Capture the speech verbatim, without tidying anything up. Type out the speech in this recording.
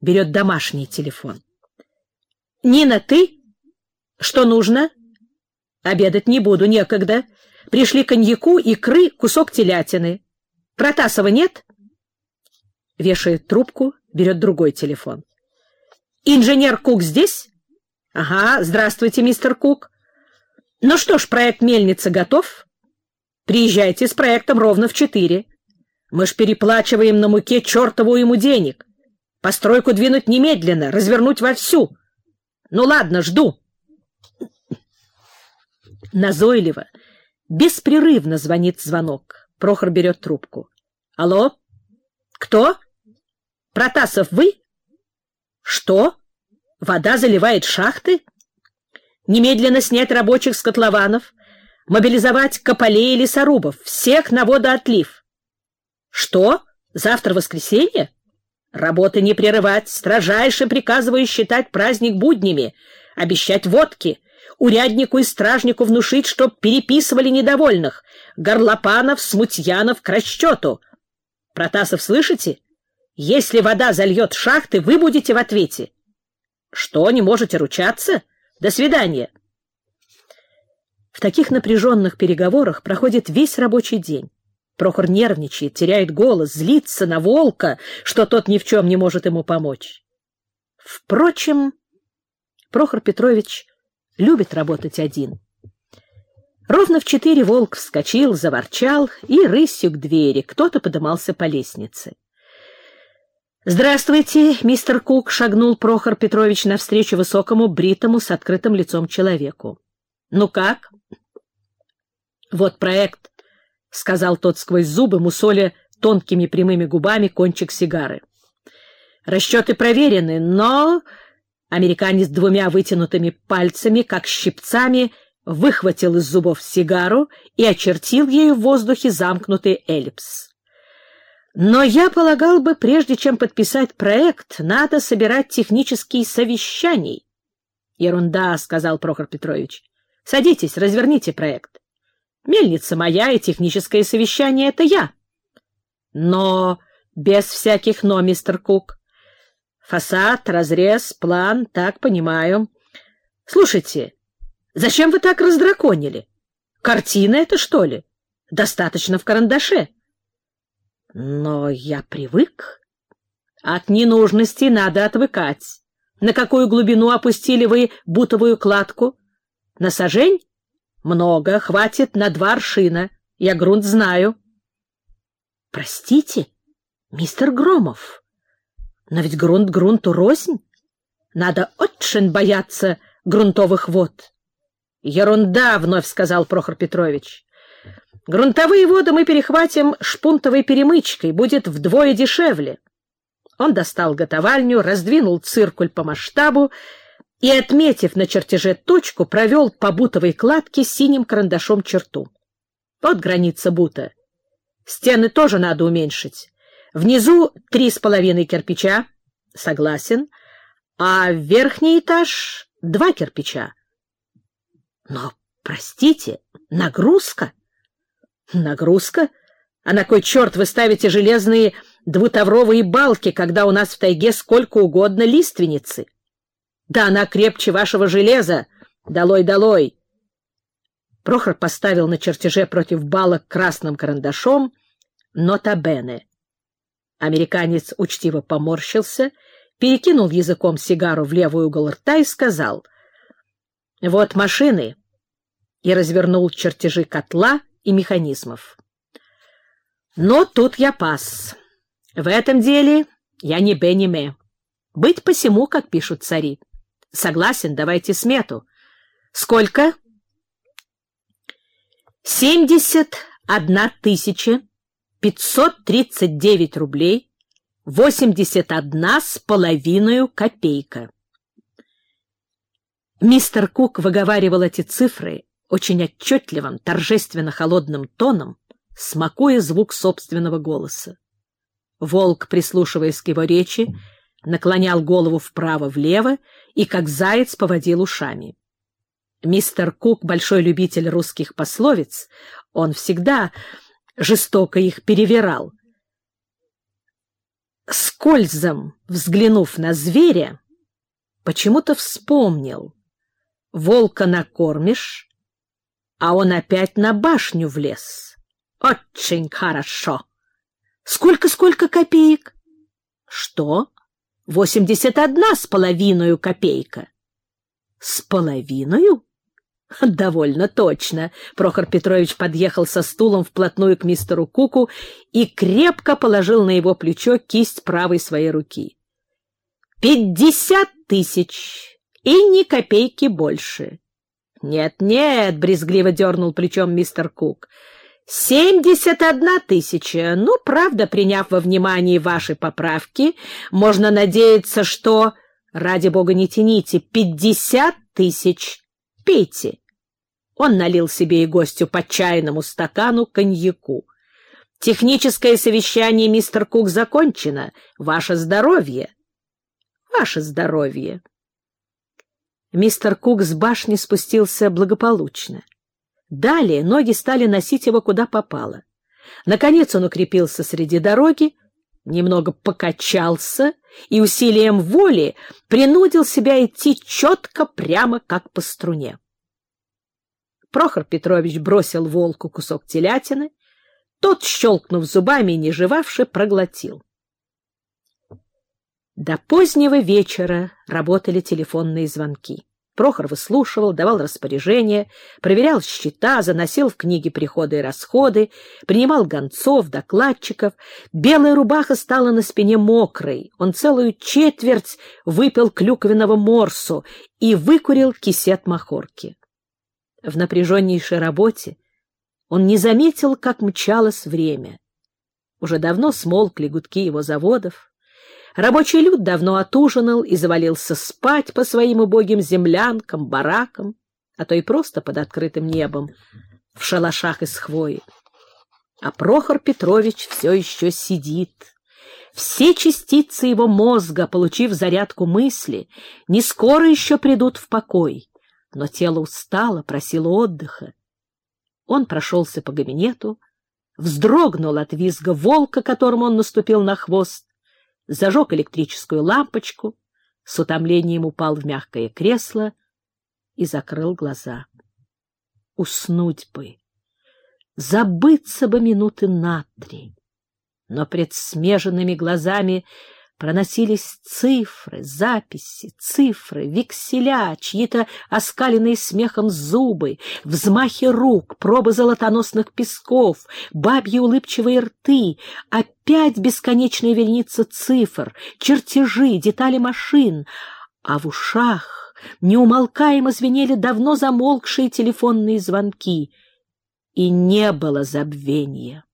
берет домашний телефон. «Нина, ты? Что нужно?» «Обедать не буду, некогда. Пришли коньяку, икры, кусок телятины. Протасова нет?» Вешает трубку, берет другой телефон. «Инженер Кук здесь?» «Ага, здравствуйте, мистер Кук. Ну что ж, проект мельницы готов? Приезжайте с проектом ровно в четыре. Мы ж переплачиваем на муке чертову ему денег. Постройку двинуть немедленно, развернуть вовсю. Ну ладно, жду». Назойливо, беспрерывно звонит звонок. Прохор берет трубку. «Алло? Кто? Протасов, вы? Что? Вода заливает шахты? Немедленно снять рабочих с котлованов, мобилизовать кополей и лесорубов, всех на водоотлив. Что? Завтра воскресенье? Работы не прерывать, строжайше приказываю считать праздник буднями, обещать водки, уряднику и стражнику внушить, чтоб переписывали недовольных, горлопанов, смутьянов к расчету. Протасов, слышите? Если вода зальет шахты, вы будете в ответе. Что, не можете ручаться? До свидания. В таких напряженных переговорах проходит весь рабочий день. Прохор нервничает, теряет голос, злится на Волка, что тот ни в чем не может ему помочь. Впрочем, Прохор Петрович любит работать один. Ровно в четыре Волк вскочил, заворчал и рысью к двери. Кто-то подымался по лестнице. «Здравствуйте, мистер Кук», — шагнул Прохор Петрович навстречу высокому, бритому, с открытым лицом человеку. «Ну как?» «Вот проект», — сказал тот сквозь зубы, мусоля тонкими прямыми губами кончик сигары. «Расчеты проверены, но...» Американец двумя вытянутыми пальцами, как щипцами, выхватил из зубов сигару и очертил ею в воздухе замкнутый эллипс. «Но я полагал бы, прежде чем подписать проект, надо собирать технические совещания». «Ерунда», — сказал Прохор Петрович. «Садитесь, разверните проект. Мельница моя, и техническое совещание — это я». «Но без всяких «но», мистер Кук. Фасад, разрез, план, так, понимаю. Слушайте, зачем вы так раздраконили? Картина это, что ли? Достаточно в карандаше». «Но я привык». «От ненужности надо отвыкать. На какую глубину опустили вы бутовую кладку? На сажень? Много, хватит на два аршина. Я грунт знаю». «Простите, мистер Громов, но ведь грунт грунту рознь. Надо очень бояться грунтовых вод». «Ерунда», — вновь сказал Прохор Петрович. «Грунтовые воды мы перехватим шпунтовой перемычкой, будет вдвое дешевле». Он достал готовальню, раздвинул циркуль по масштабу и, отметив на чертеже точку, провел по бутовой кладке синим карандашом черту. Вот граница бута. Стены тоже надо уменьшить. Внизу три с половиной кирпича. Согласен. А в верхний этаж два кирпича. Но, простите, нагрузка. Нагрузка? А на кой черт вы ставите железные двутавровые балки, когда у нас в тайге сколько угодно лиственницы? Да она крепче вашего железа. Долой, долой. Прохор поставил на чертеже против балок красным карандашом «Нота бене». Американец учтиво поморщился, перекинул языком сигару в левый угол рта и сказал: «Вот машины», и развернул чертежи котла и механизмов. Но тут я пас. В этом деле я не бе, не ме. Быть посему, как пишут цари. Согласен, давайте смету. Сколько? Семьдесят одна тысяча пятьсот тридцать девять рублей восемьдесят одна с половиной копейка. Мистер Кук выговаривал эти цифры очень отчетливым, торжественно-холодным тоном, смакуя звук собственного голоса. Волк, прислушиваясь к его речи, наклонял голову вправо-влево и, как заяц, поводил ушами. Мистер Кук — большой любитель русских пословиц, он всегда жестоко их перевирал. скользом взглянув на зверя, почему-то вспомнил: волка накормишь, а он опять на башню влез. Очень хорошо. Сколько-сколько копеек? Что? Восемьдесят одна с половиной копейка. С половиной? Довольно точно. Прохор Петрович подъехал со стулом вплотную к мистеру Куку и крепко положил на его плечо кисть правой своей руки. Пятьдесят тысяч и ни копейки больше. Нет-нет, брезгливо дернул плечом мистер Кук. Семьдесят одна тысяча. Ну, правда, приняв во внимание ваши поправки, можно надеяться, что... Ради бога, не тяните. Пятьдесят тысяч. Пейте. Он налил себе и гостю по чайному стакану коньяку. Техническое совещание, мистер Кук, закончено. Ваше здоровье. Ваше здоровье. Мистер Кук с башни спустился благополучно. Далее ноги стали носить его куда попало. Наконец он укрепился среди дороги, немного покачался и усилием воли принудил себя идти четко, прямо как по струне. Прохор Петрович бросил волку кусок телятины, тот, щелкнув зубами и не жевавши, проглотил. До позднего вечера работали телефонные звонки. Прохор выслушивал, давал распоряжения, проверял счета, заносил в книги приходы и расходы, принимал гонцов, докладчиков. Белая рубаха стала на спине мокрой. Он целую четверть выпил клюквенного морсу и выкурил кисет махорки. В напряженнейшей работе он не заметил, как мчалось время. Уже давно смолкли гудки его заводов. Рабочий люд давно отужинал и завалился спать по своим убогим землянкам, баракам, а то и просто под открытым небом, в шалашах из хвои. А Прохор Петрович все еще сидит. Все частицы его мозга, получив зарядку мысли, не скоро еще придут в покой, но тело устало, просило отдыха. Он прошелся по кабинету, вздрогнул от визга волка, которому он наступил на хвост, зажег электрическую лампочку, с утомлением упал в мягкое кресло и закрыл глаза. Уснуть бы, забыться бы минуты на три, но пред смеженными глазами проносились цифры, записи, цифры, векселя, чьи-то оскаленные смехом зубы, взмахи рук, пробы золотоносных песков, бабьи улыбчивые рты, опять бесконечная вереница цифр, чертежи, детали машин, а в ушах неумолкаемо звенели давно замолкшие телефонные звонки, и не было забвения.